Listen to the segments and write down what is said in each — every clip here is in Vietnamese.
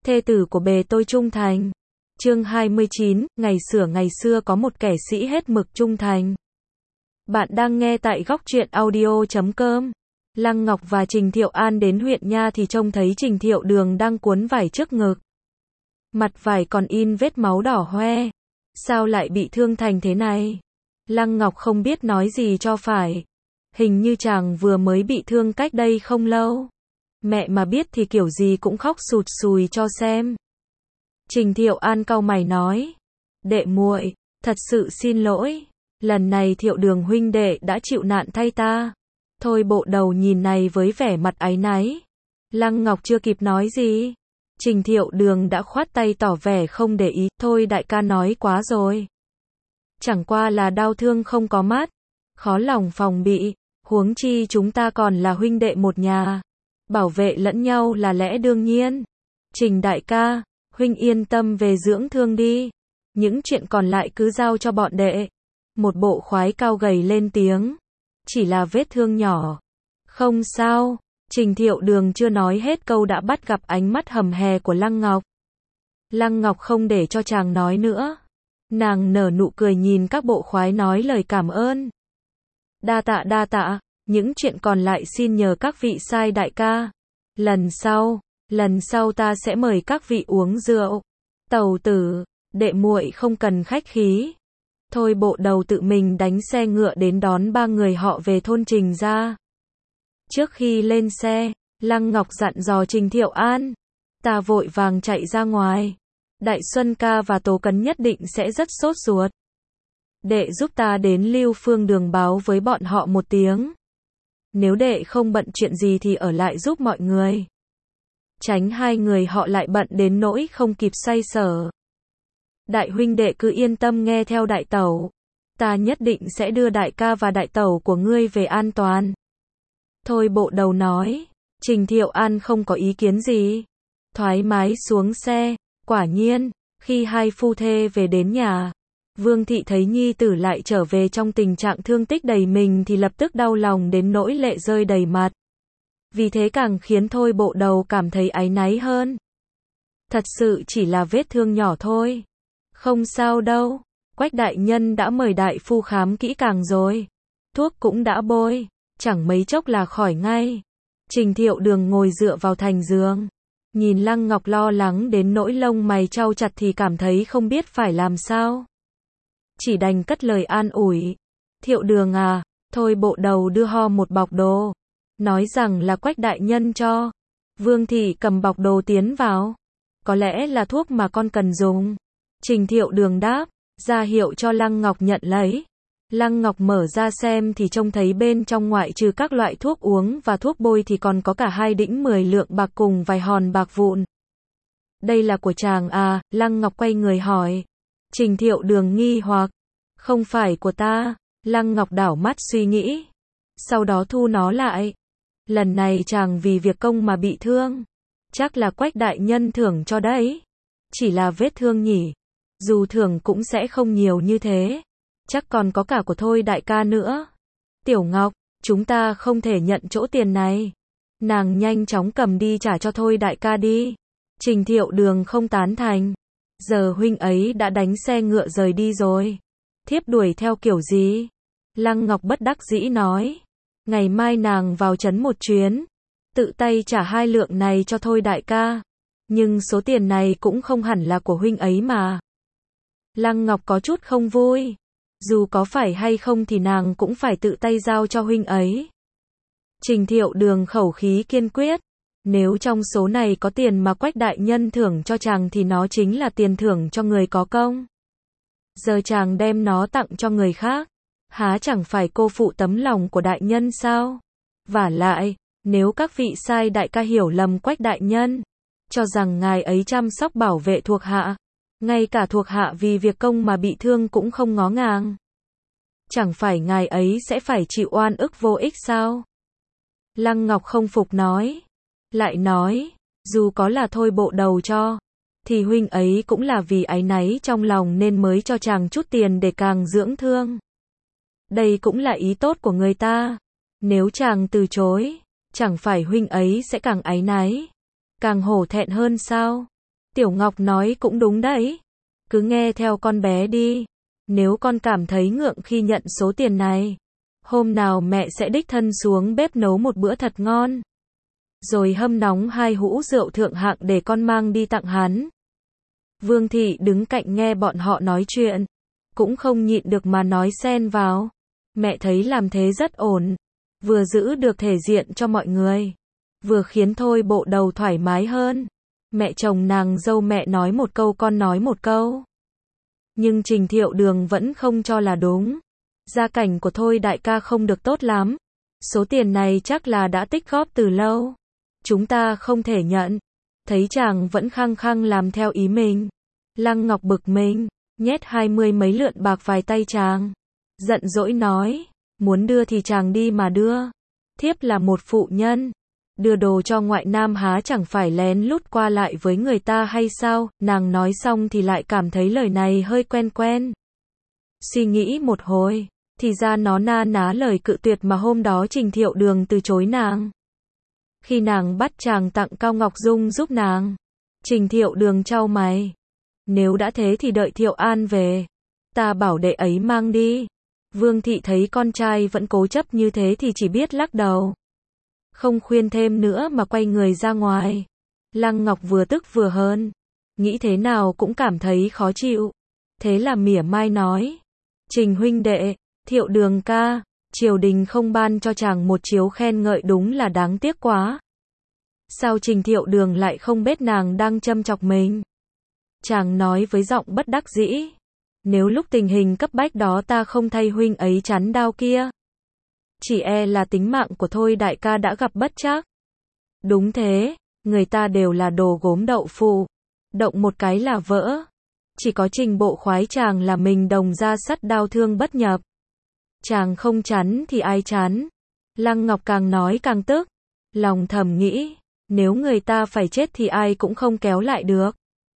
thê tử của bề tôi trung thành. Chương 29, ngày xưa có một kẻ sĩ hết mực trung thành. Bạn đang nghe tại góc truyện audio.com. Lăng Ngọc và Trình Thiệu An đến huyện Nha thì trông thấy Trình Thiệu Đường đang cuốn vải trước ngực. Mặt vải còn in vết máu đỏ hoe. Sao lại bị thương thành thế này? Lăng Ngọc không biết nói gì cho phải. Hình như chàng vừa mới bị thương cách đây không lâu. Mẹ mà biết thì kiểu gì cũng khóc sụt sùi cho xem. Trình Thiệu An cau mày nói. Đệ muội, thật sự xin lỗi. Lần này Thiệu Đường huynh đệ đã chịu nạn thay ta. Thôi bộ đầu nhìn này với vẻ mặt áy náy. Lăng Ngọc chưa kịp nói gì. Trình Thiệu Đường đã khoát tay tỏ vẻ không để ý. Thôi đại ca nói quá rồi. Chẳng qua là đau thương không có mắt. Khó lòng phòng bị. Huống chi chúng ta còn là huynh đệ một nhà. Bảo vệ lẫn nhau là lẽ đương nhiên. Trình đại ca, huynh yên tâm về dưỡng thương đi. Những chuyện còn lại cứ giao cho bọn đệ. Một bộ khoái cao gầy lên tiếng. Chỉ là vết thương nhỏ. Không sao. Trình Thiệu Đường chưa nói hết câu đã bắt gặp ánh mắt hầm hè của Lăng Ngọc. Lăng Ngọc không để cho chàng nói nữa. Nàng nở nụ cười nhìn các bộ khoái nói lời cảm ơn. Đa tạ, những chuyện còn lại xin nhờ các vị sai đại ca. Lần sau ta sẽ mời các vị uống rượu. Tẩu tử, đệ muội không cần khách khí. Thôi bộ đầu tự mình đánh xe ngựa đến đón ba người họ về thôn Trình ra. Trước khi lên xe, Lăng Ngọc dặn dò Trình Thiệu An. Ta vội vàng chạy ra ngoài. Đại Xuân ca và Tố Cấn nhất định sẽ rất sốt ruột. Đệ giúp ta đến Lưu Phương Đường báo với bọn họ một tiếng. Nếu đệ không bận chuyện gì thì ở lại giúp mọi người. Tránh hai người họ lại bận đến nỗi không kịp xoay sở. Đại huynh đệ cứ yên tâm nghe theo đại tẩu. Ta nhất định sẽ đưa đại ca và đại tẩu của ngươi về an toàn. Thôi bộ đầu nói. Trình Thiệu An không có ý kiến gì. Thoải mái xuống xe. Quả nhiên, khi hai phu thê về đến nhà, Vương Thị thấy nhi tử lại trở về trong tình trạng thương tích đầy mình thì lập tức đau lòng đến nỗi lệ rơi đầy mặt. Vì thế càng khiến thôi bộ đầu cảm thấy áy náy hơn. Thật sự chỉ là vết thương nhỏ thôi. Không sao đâu. Quách đại nhân đã mời đại phu khám kỹ càng rồi. Thuốc cũng đã bôi. Chẳng mấy chốc là khỏi ngay. Trình Thiệu Đường ngồi dựa vào thành giường. Nhìn Lăng Ngọc lo lắng đến nỗi lông mày chau chặt thì cảm thấy không biết phải làm sao. Chỉ đành cất lời an ủi. Thiệu Đường à, thôi bộ đầu đưa ho một bọc đồ. Nói rằng là Quách đại nhân cho. Vương Thị cầm bọc đồ tiến vào. Có lẽ là thuốc mà con cần dùng. Trình Thiệu Đường đáp, ra hiệu cho Lăng Ngọc nhận lấy. Lăng Ngọc mở ra xem thì trông thấy bên trong ngoại trừ các loại thuốc uống và thuốc bôi thì còn có cả 2 đĩnh 10 lượng bạc cùng vài hòn bạc vụn. Đây là của chàng à? Lăng Ngọc quay người hỏi. Trình Thiệu Đường nghi hoặc. Không phải của ta. Lăng Ngọc đảo mắt suy nghĩ. Sau đó thu nó lại. Lần này chàng vì việc công mà bị thương. Chắc là Quách đại nhân thưởng cho đấy. Chỉ là vết thương nhỉ. Dù thưởng cũng sẽ không nhiều như thế. Chắc còn có cả của thôi đại ca nữa. Tiểu Ngọc, chúng ta không thể nhận chỗ tiền này. Nàng nhanh chóng cầm đi trả cho thôi đại ca đi. Trình Thiệu Đường không tán thành. Giờ huynh ấy đã đánh xe ngựa rời đi rồi. Thiếp đuổi theo kiểu gì? Lăng Ngọc bất đắc dĩ nói. Ngày mai nàng vào trấn một chuyến. Tự tay trả 2 lượng này cho thôi đại ca. Nhưng số tiền này cũng không hẳn là của huynh ấy mà. Lăng Ngọc có chút không vui. Dù có phải hay không thì nàng cũng phải tự tay giao cho huynh ấy. Trình Thiệu Đường khẩu khí kiên quyết. Nếu trong số này có tiền mà Quách đại nhân thưởng cho chàng thì nó chính là tiền thưởng cho người có công. Giờ chàng đem nó tặng cho người khác. Há chẳng phải cô phụ tấm lòng của đại nhân sao? Vả lại, nếu các vị sai đại ca hiểu lầm Quách đại nhân, cho rằng ngài ấy chăm sóc bảo vệ thuộc hạ. Ngay cả thuộc hạ vì việc công mà bị thương cũng không ngó ngàng. Chẳng phải ngài ấy sẽ phải chịu oan ức vô ích sao? Lăng Ngọc không phục nói. Lại nói, dù có là thôi bộ đầu cho, thì huynh ấy cũng là vì áy náy trong lòng nên mới cho chàng chút tiền để càng dưỡng thương. Đây cũng là ý tốt của người ta. Nếu chàng từ chối, chẳng phải huynh ấy sẽ càng áy náy, càng hổ thẹn hơn sao? Tiểu Ngọc nói cũng đúng đấy. Cứ nghe theo con bé đi. Nếu con cảm thấy ngượng khi nhận số tiền này, hôm nào mẹ sẽ đích thân xuống bếp nấu một bữa thật ngon. Rồi hâm nóng 2 hũ rượu thượng hạng để con mang đi tặng hắn. Vương Thị đứng cạnh nghe bọn họ nói chuyện, cũng không nhịn được mà nói xen vào. Mẹ thấy làm thế rất ổn, vừa giữ được thể diện cho mọi người, vừa khiến Thôi Bộ Đầu thoải mái hơn. Mẹ chồng nàng dâu mẹ nói một câu con nói một câu. Nhưng Trình Thiệu Đường vẫn không cho là đúng. Gia cảnh của Thôi đại ca không được tốt lắm. Số tiền này chắc là đã tích góp từ lâu. Chúng ta không thể nhận. Thấy chàng vẫn khăng khăng làm theo ý mình. Lăng Ngọc bực mình, nhét 20 mấy lượn bạc vài tay chàng. Giận dỗi nói, muốn đưa thì chàng đi mà đưa. Thiếp là một phụ nhân. Đưa đồ cho ngoại nam há chẳng phải lén lút qua lại với người ta hay sao? Nàng nói xong thì lại cảm thấy lời này hơi quen quen. Suy nghĩ một hồi, thì ra nó na ná lời cự tuyệt mà hôm đó Trình Thiệu Đường từ chối nàng. Khi nàng bắt chàng tặng Cao Ngọc Dung giúp nàng, Trình Thiệu Đường chau mày. Nếu đã thế thì đợi Thiệu An về, ta bảo đệ ấy mang đi. Vương Thị thấy con trai vẫn cố chấp như thế thì chỉ biết lắc đầu. Không khuyên thêm nữa mà quay người ra ngoài. Lăng Ngọc vừa tức vừa hờn, nghĩ thế nào cũng cảm thấy khó chịu. Thế là mỉa mai nói, Trình huynh đệ, Thiệu Đường ca, triều đình không ban cho chàng một chiếu khen ngợi đúng là đáng tiếc quá. Sao Trình Thiệu Đường lại không biết nàng đang châm chọc mình? Chàng nói với giọng bất đắc dĩ, nếu lúc tình hình cấp bách đó ta không thay huynh ấy chắn đao kia, chỉ e là tính mạng của Thôi đại ca đã gặp bất trắc. Đúng thế, người ta đều là đồ gốm đậu phụ, động một cái là vỡ. Chỉ có Trình Bộ khoái chàng là mình đồng ra sắt đao thương bất nhập. Chàng không chắn thì ai chắn? Lăng Ngọc càng nói càng tức, lòng thầm nghĩ, nếu người ta phải chết thì ai cũng không kéo lại được.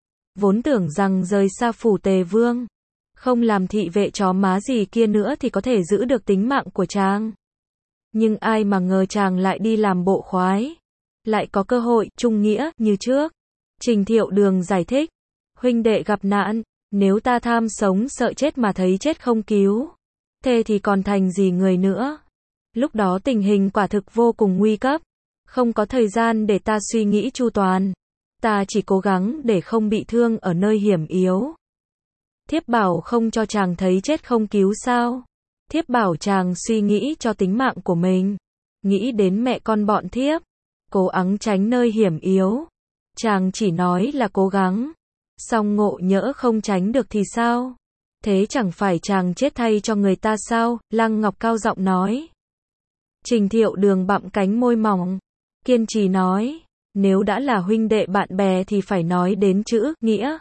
Vốn tưởng rằng rời xa phủ Tề Vương, không làm thị vệ chó má gì kia nữa thì có thể giữ được tính mạng của chàng. Nhưng ai mà ngờ chàng lại đi làm bộ khoái, lại có cơ hội trung nghĩa như trước. Trình Thiệu Đường giải thích, huynh đệ gặp nạn, nếu ta tham sống sợ chết mà thấy chết không cứu, thế thì còn thành gì người nữa. Lúc đó tình hình quả thực vô cùng nguy cấp, không có thời gian để ta suy nghĩ chu toàn. Ta chỉ cố gắng để không bị thương ở nơi hiểm yếu. Thiếp bảo không cho chàng thấy chết không cứu sao? Thiếp bảo chàng suy nghĩ cho tính mạng của mình, nghĩ đến mẹ con bọn thiếp, cố gắng tránh nơi hiểm yếu. Chàng chỉ nói là cố gắng, song ngộ nhỡ không tránh được thì sao? Thế chẳng phải chàng chết thay cho người ta sao? Lăng Ngọc cao giọng nói. Trình Thiệu Đường bặm cánh môi mỏng, kiên trì nói, nếu đã là huynh đệ bạn bè thì phải nói đến chữ nghĩa.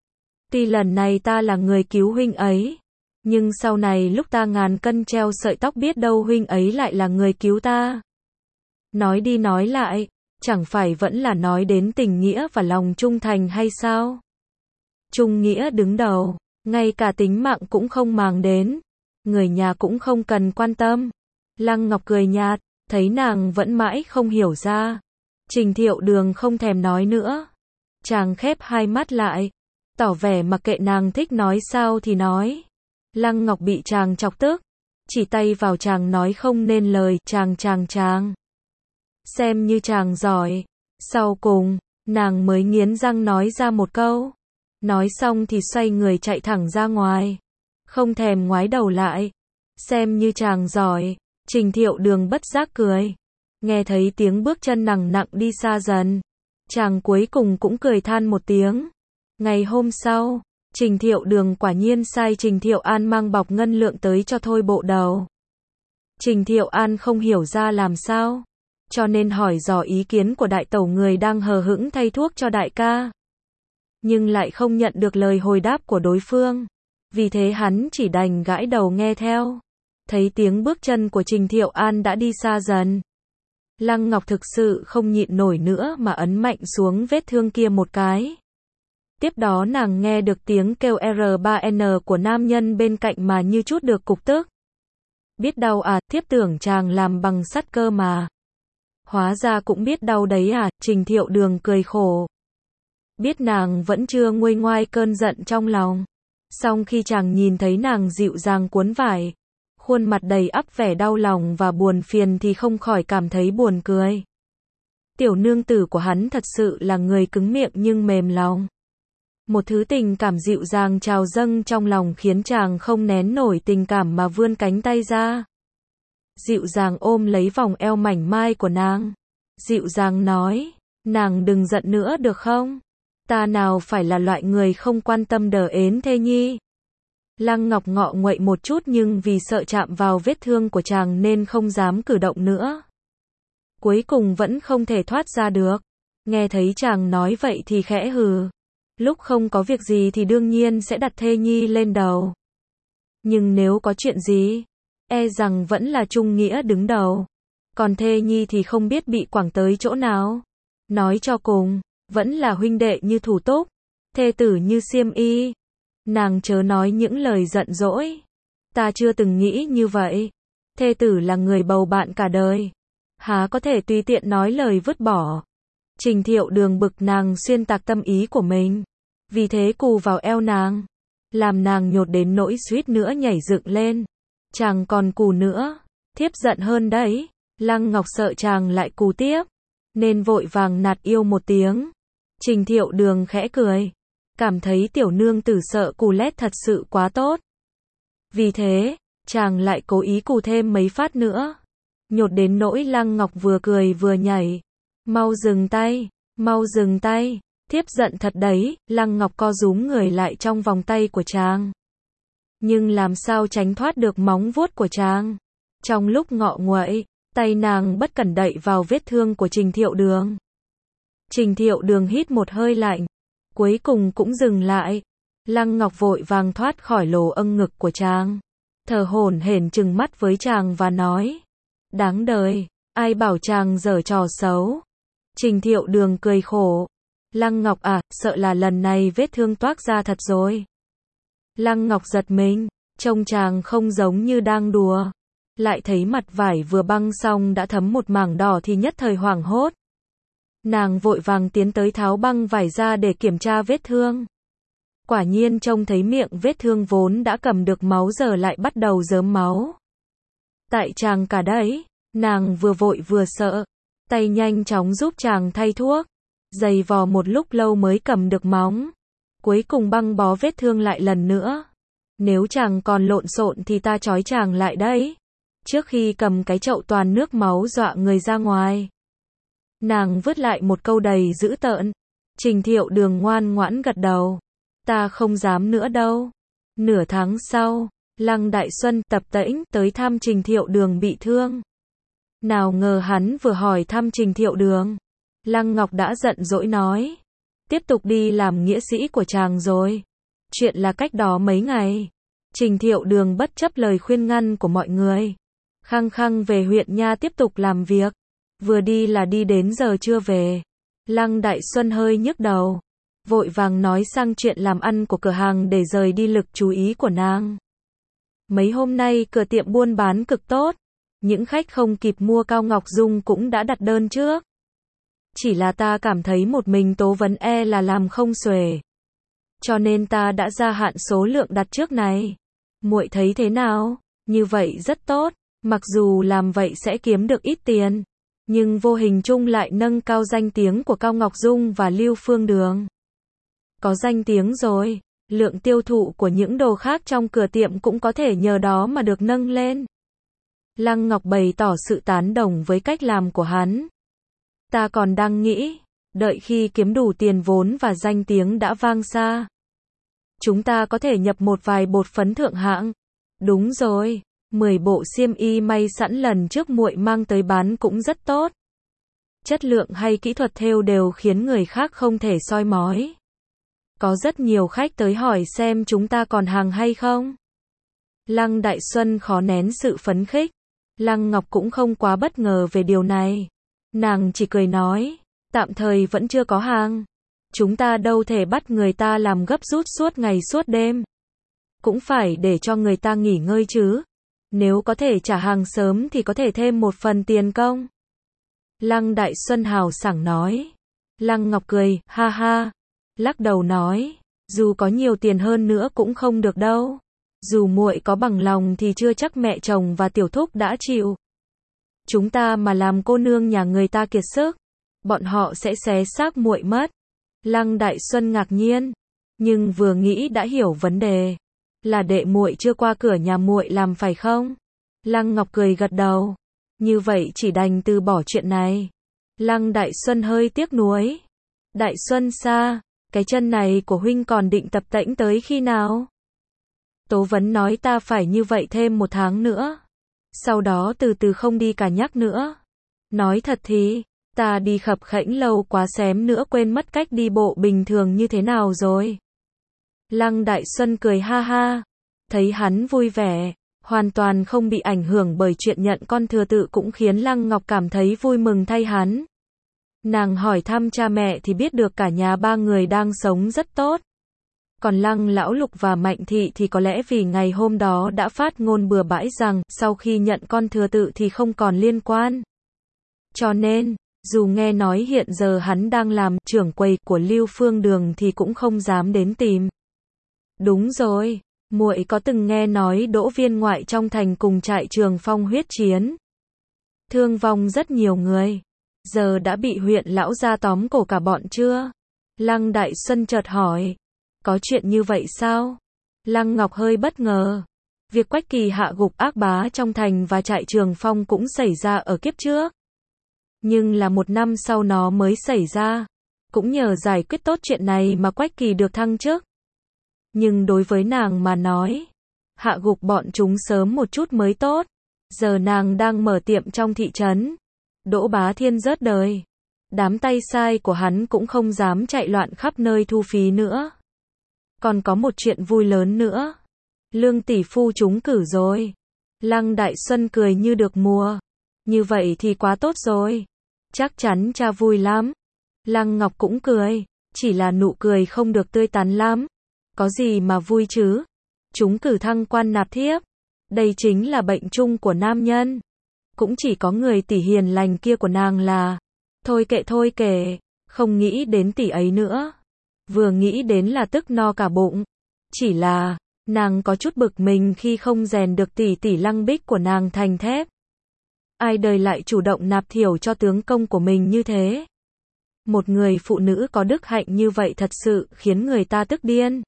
Tuy lần này ta là người cứu huynh ấy, nhưng sau này lúc ta ngàn cân treo sợi tóc biết đâu huynh ấy lại là người cứu ta. Nói đi nói lại, chẳng phải vẫn là nói đến tình nghĩa và lòng trung thành hay sao? Trung nghĩa đứng đầu, ngay cả tính mạng cũng không màng đến, người nhà cũng không cần quan tâm. Lăng Ngọc cười nhạt, thấy nàng vẫn mãi không hiểu ra. Trình Thiệu Đường không thèm nói nữa. Chàng khép hai mắt lại, tỏ vẻ mặc kệ nàng thích nói sao thì nói. Lăng Ngọc bị chàng chọc tức, chỉ tay vào chàng nói không nên lời, chàng. Xem như chàng giỏi. Sau cùng, nàng mới nghiến răng nói ra một câu. Nói xong thì xoay người chạy thẳng ra ngoài, không thèm ngoái đầu lại. Xem như chàng giỏi. Trình Thiệu Đường bất giác cười. Nghe thấy tiếng bước chân nặng nặng đi xa dần, chàng cuối cùng cũng cười than một tiếng. Ngày hôm sau, Trình Thiệu Đường quả nhiên sai Trình Thiệu An mang bọc ngân lượng tới cho Thôi Bộ Đầu. Trình Thiệu An không hiểu ra làm sao, cho nên hỏi dò ý kiến của đại tẩu người đang hờ hững thay thuốc cho đại ca. Nhưng lại không nhận được lời hồi đáp của đối phương. Vì thế hắn chỉ đành gãi đầu nghe theo. Thấy tiếng bước chân của Trình Thiệu An đã đi xa dần, Lăng Ngọc thực sự không nhịn nổi nữa mà ấn mạnh xuống vết thương kia một cái. Tiếp đó nàng nghe được tiếng kêu R3N của nam nhân bên cạnh mà như chút được cục tức. Biết đau à, thiếp tưởng chàng làm bằng sắt cơ mà. Hóa ra cũng biết đau đấy à, Trình Thiệu Đường cười khổ. biết nàng vẫn chưa nguôi ngoai cơn giận trong lòng. Song khi chàng nhìn thấy nàng dịu dàng cuốn vải, khuôn mặt đầy ắp vẻ đau lòng và buồn phiền thì không khỏi cảm thấy buồn cười. Tiểu nương tử của hắn thật sự là người cứng miệng nhưng mềm lòng. Một thứ tình cảm dịu dàng trào dâng trong lòng khiến chàng không nén nổi tình cảm mà vươn cánh tay ra. Dịu dàng ôm lấy vòng eo mảnh mai của nàng. Dịu dàng nói, nàng đừng giận nữa được không? Ta nào phải là loại người không quan tâm đờ ến Thê Nhi. Lăng Ngọc ngọ nguậy một chút nhưng vì sợ chạm vào vết thương của chàng nên không dám cử động nữa. Cuối cùng vẫn không thể thoát ra được. Nghe thấy chàng nói vậy thì khẽ hừ. Lúc không có việc gì thì đương nhiên sẽ đặt Thê Nhi lên đầu. Nhưng nếu có chuyện gì, e rằng vẫn là Trung Nghĩa đứng đầu. Còn Thê Nhi thì không biết bị quẳng tới chỗ nào. Nói cho cùng, vẫn là huynh đệ như thủ túc, thê tử như xiêm y. Nàng chớ nói những lời giận dỗi. Ta chưa từng nghĩ như vậy. Thê tử là người bầu bạn cả đời. Há có thể tùy tiện nói lời vứt bỏ. Trình Thiệu Đường bực nàng xuyên tạc tâm ý của mình. Vì thế cù vào eo nàng. Làm nàng nhột đến nỗi suýt nữa nhảy dựng lên. Chàng còn cù nữa. Thiếp giận hơn đấy. Lăng Ngọc sợ chàng lại cù tiếp. Nên vội vàng nạt yêu một tiếng. Trình Thiệu Đường khẽ cười. Cảm thấy tiểu nương tử sợ cù lét thật sự quá tốt. Vì thế, chàng lại cố ý cù thêm mấy phát nữa. Nhột đến nỗi Lăng Ngọc vừa cười vừa nhảy. Mau dừng tay, mau dừng tay. Thiếp giận thật đấy. Lăng Ngọc co rúm người lại trong vòng tay của chàng. Nhưng làm sao tránh thoát được móng vuốt của chàng. Trong lúc ngọ nguậy, tay nàng bất cẩn đậy vào vết thương của Trình Thiệu Đường. Trình Thiệu Đường hít một hơi lạnh. Cuối cùng cũng dừng lại. Lăng Ngọc vội vàng thoát khỏi lồ âng ngực của chàng. Thở hổn hển trừng mắt với chàng và nói. Đáng đời, ai bảo chàng giở trò xấu. Trình Thiệu Đường cười khổ. Lăng Ngọc à, sợ là lần này vết thương toác ra thật rồi. Lăng Ngọc giật mình, trông chàng không giống như đang đùa. Lại thấy mặt vải vừa băng xong đã thấm một mảng đỏ thì nhất thời hoảng hốt. Nàng vội vàng tiến tới tháo băng vải ra để kiểm tra vết thương. Quả nhiên trông thấy miệng vết thương vốn đã cầm được máu giờ lại bắt đầu rớm máu. Tại chàng cả đấy, nàng vừa vội vừa sợ. Tay nhanh chóng giúp chàng thay thuốc. Giày vò một lúc lâu mới cầm được móng. Cuối cùng băng bó vết thương lại lần nữa. Nếu chàng còn lộn xộn thì ta trói chàng lại đấy. Trước khi cầm cái chậu toàn nước máu dọa người ra ngoài. Nàng vứt lại một câu đầy dữ tợn. Trình Thiệu Đường ngoan ngoãn gật đầu. Ta không dám nữa đâu. Nửa tháng sau, Lăng Đại Xuân tập tễnh tới thăm Trình Thiệu Đường bị thương. Nào ngờ hắn vừa hỏi thăm Trình Thiệu Đường. Lăng Ngọc đã giận dỗi nói. Tiếp tục đi làm nghĩa sĩ của chàng rồi. Chuyện là cách đó mấy ngày. Trình Thiệu Đường bất chấp lời khuyên ngăn của mọi người. Khăng khăng về huyện nha tiếp tục làm việc. Vừa đi là đi đến giờ chưa về. Lăng Đại Xuân hơi nhức đầu. Vội vàng nói sang chuyện làm ăn của cửa hàng để rời đi lực chú ý của nàng. Mấy hôm nay cửa tiệm buôn bán cực tốt. Những khách không kịp mua Cao Ngọc Dung cũng đã đặt đơn trước. Chỉ là ta cảm thấy một mình Tố Vấn e là làm không xuể. Cho nên ta đã gia hạn số lượng đặt trước này. Muội thấy thế nào? Như vậy rất tốt. Mặc dù làm vậy sẽ kiếm được ít tiền. Nhưng vô hình chung lại nâng cao danh tiếng của Cao Ngọc Dung và Lưu Phương Đường. Có danh tiếng rồi, lượng tiêu thụ của những đồ khác trong cửa tiệm cũng có thể nhờ đó mà được nâng lên. Lăng Ngọc bày tỏ sự tán đồng với cách làm của hắn. Ta còn đang nghĩ, đợi khi kiếm đủ tiền vốn và danh tiếng đã vang xa. Chúng ta có thể nhập một vài bột phấn thượng hạng. Đúng rồi, 10 bộ xiêm y may sẵn lần trước muội mang tới bán cũng rất tốt. Chất lượng hay kỹ thuật thêu đều khiến người khác không thể soi mói. Có rất nhiều khách tới hỏi xem chúng ta còn hàng hay không. Lăng Đại Xuân khó nén sự phấn khích. Lăng Ngọc cũng không quá bất ngờ về điều này. Nàng chỉ cười nói, tạm thời vẫn chưa có hàng. Chúng ta đâu thể bắt người ta làm gấp rút suốt ngày suốt đêm. Cũng phải để cho người ta nghỉ ngơi chứ. Nếu có thể trả hàng sớm thì có thể thêm một phần tiền công. Lăng Đại Xuân hào sảng nói. Lăng Ngọc cười, ha ha. lắc đầu nói, dù có nhiều tiền hơn nữa cũng không được đâu. Dù muội có bằng lòng thì chưa chắc mẹ chồng và tiểu thúc đã chịu. Chúng ta mà làm cô nương nhà người ta kiệt sức, bọn họ sẽ xé xác muội mất. Lăng Đại Xuân ngạc nhiên, nhưng vừa nghĩ đã hiểu vấn đề. Là đệ muội chưa qua cửa nhà muội làm phải không? Lăng Ngọc cười gật đầu. Như vậy chỉ đành từ bỏ chuyện này. Lăng Đại Xuân hơi tiếc nuối. Đại Xuân xa, cái chân này của huynh còn định tập tễnh tới khi nào? Tố Vấn nói ta phải như vậy thêm 1 tháng nữa. Sau đó từ từ không đi cả nhắc nữa. Nói thật thì, ta đi khập khễnh lâu quá xém nữa quên mất cách đi bộ bình thường như thế nào rồi. Lăng Đại Xuân cười ha ha. Thấy hắn vui vẻ, hoàn toàn không bị ảnh hưởng bởi chuyện nhận con thừa tự cũng khiến Lăng Ngọc cảm thấy vui mừng thay hắn. Nàng hỏi thăm cha mẹ thì biết được cả nhà 3 người đang sống rất tốt. Còn Lăng Lão Lục và Mạnh Thị thì có lẽ vì ngày hôm đó đã phát ngôn bừa bãi rằng sau khi nhận con thừa tự thì không còn liên quan. Cho nên, dù nghe nói hiện giờ hắn đang làm trưởng quầy của Lưu Phương Đường thì cũng không dám đến tìm. Đúng rồi, muội có từng nghe nói Đỗ Viên ngoại trong thành cùng trại Trường Phong huyết chiến. Thương vong rất nhiều người. Giờ đã bị huyện lão gia tóm cổ cả bọn chưa? Lăng Đại Xuân chợt hỏi. Có chuyện như vậy sao? Lăng Ngọc hơi bất ngờ. Việc Quách Kỳ hạ gục ác bá trong thành và trại Trường Phong cũng xảy ra ở kiếp trước. Nhưng là 1 năm sau nó mới xảy ra. Cũng nhờ giải quyết tốt chuyện này mà Quách Kỳ được thăng chức. Nhưng đối với nàng mà nói, hạ gục bọn chúng sớm một chút mới tốt. Giờ nàng đang mở tiệm trong thị trấn. Đỗ Bá Thiên rớt đời. Đám tay sai của hắn cũng không dám chạy loạn khắp nơi thu phí nữa. Còn có một chuyện vui lớn nữa. Lương tỷ phu trúng cử rồi. Lăng Đại Xuân cười như được mùa. Như vậy thì quá tốt rồi. Chắc chắn cha vui lắm. Lăng Ngọc cũng cười. Chỉ là nụ cười không được tươi tắn lắm. Có gì mà vui chứ? Trúng cử thăng quan nạp thiếp. Đây chính là bệnh chung của nam nhân. Cũng chỉ có người tỷ hiền lành kia của nàng là thôi kệ, không nghĩ đến tỷ ấy nữa. Vừa nghĩ đến là tức no cả bụng. Chỉ là, nàng có chút bực mình khi không rèn được tỷ tỷ Lăng Bích của nàng thành thép. Ai đời lại chủ động nạp thiểu cho tướng công của mình như thế. Một người phụ nữ có đức hạnh như vậy thật sự khiến người ta tức điên.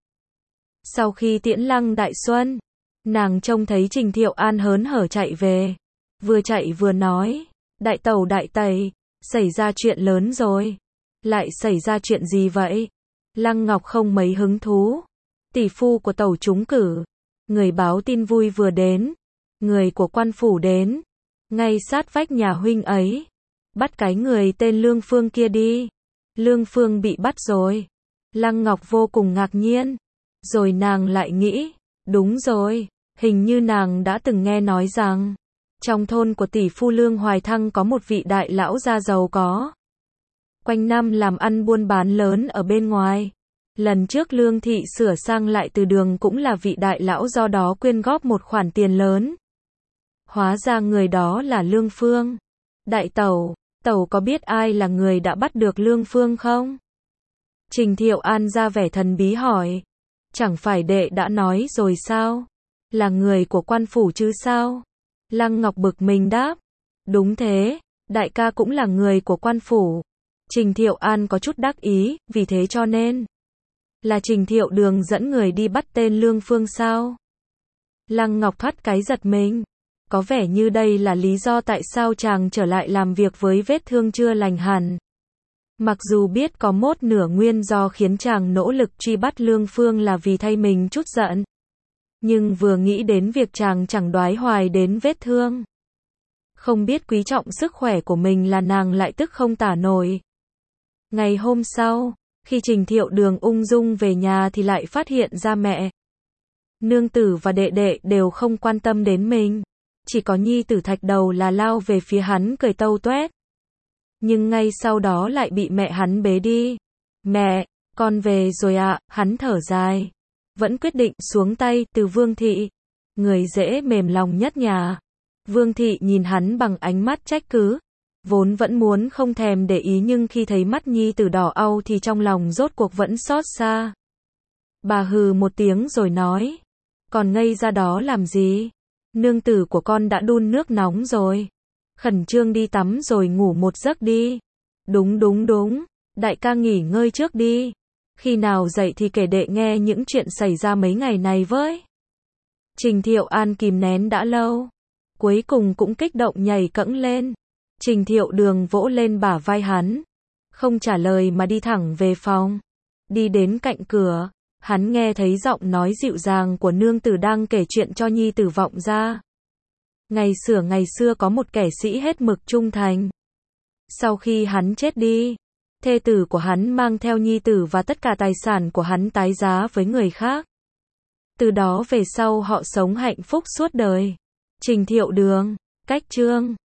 Sau khi tiễn Lăng Đại Xuân, nàng trông thấy Trình Thiệu An hớn hở chạy về. Vừa chạy vừa nói, đại tẩu đại tẩy, xảy ra chuyện lớn rồi. Lại xảy ra chuyện gì vậy? Lăng Ngọc không mấy hứng thú. Tỷ phu của tẩu trúng cử. Người báo tin vui vừa đến. Người của quan phủ đến. Ngay sát vách nhà huynh ấy. Bắt cái người tên Lương Phương kia đi. Lương Phương bị bắt rồi. Lăng Ngọc vô cùng ngạc nhiên. Rồi nàng lại nghĩ, đúng rồi, hình như nàng đã từng nghe nói rằng trong thôn của tỷ phu Lương Hoài Thăng có một vị đại lão gia giàu có. Quanh năm làm ăn buôn bán lớn ở bên ngoài. Lần trước Lương thị sửa sang lại từ đường cũng là vị đại lão do đó quyên góp một khoản tiền lớn. Hóa ra người đó là Lương Phương. Đại tẩu, tẩu có biết ai là người đã bắt được Lương Phương không? Trình Thiệu An ra vẻ thần bí hỏi. Chẳng phải đệ đã nói rồi sao? Là người của quan phủ chứ sao? Lăng Ngọc bực mình đáp. Đúng thế, đại ca cũng là người của quan phủ. Trình Thiệu An có chút đắc ý, vì thế cho nên là Trình Thiệu Đường dẫn người đi bắt tên Lương Phương sao? Lăng Ngọc thoát cái giật mình. Có vẻ như đây là lý do tại sao chàng trở lại làm việc với vết thương chưa lành hẳn. Mặc dù biết có một nửa nguyên do khiến chàng nỗ lực truy bắt Lương Phương là vì thay mình chút giận. Nhưng vừa nghĩ đến việc chàng chẳng đoái hoài đến vết thương. Không biết quý trọng sức khỏe của mình là nàng lại tức không tả nổi. Ngày hôm sau, khi Trình Thiệu Đường ung dung về nhà thì lại phát hiện ra mẹ, nương tử và đệ đệ đều không quan tâm đến mình. Chỉ có nhi tử Thạch Đầu là lao về phía hắn cười tâu toét. Nhưng ngay sau đó lại bị mẹ hắn bế đi. Mẹ, con về rồi ạ, hắn thở dài. Vẫn quyết định xuống tay từ Vương Thị. Người dễ mềm lòng nhất nhà. Vương Thị nhìn hắn bằng ánh mắt trách cứ. Vốn vẫn muốn không thèm để ý nhưng khi thấy mắt nhi tử đỏ au thì trong lòng rốt cuộc vẫn xót xa. Bà hừ một tiếng rồi nói, còn ngây ra đó làm gì? Nương tử của con đã đun nước nóng rồi. Khẩn trương đi tắm rồi ngủ một giấc đi. Đúng đúng đúng, đại ca nghỉ ngơi trước đi. Khi nào dậy thì kể đệ nghe những chuyện xảy ra mấy ngày này với. Trình Thiệu An kìm nén đã lâu, cuối cùng cũng kích động nhảy cẫng lên. Trình Thiệu Đường vỗ lên bả vai hắn, không trả lời mà đi thẳng về phòng. Đi đến cạnh cửa, hắn nghe thấy giọng nói dịu dàng của nương tử đang kể chuyện cho nhi tử vọng ra. Ngày xưa có một kẻ sĩ hết mực trung thành. Sau khi hắn chết đi, thê tử của hắn mang theo nhi tử và tất cả tài sản của hắn tái giá với người khác. Từ đó về sau họ sống hạnh phúc suốt đời. Trình Thiệu Đường, cách chương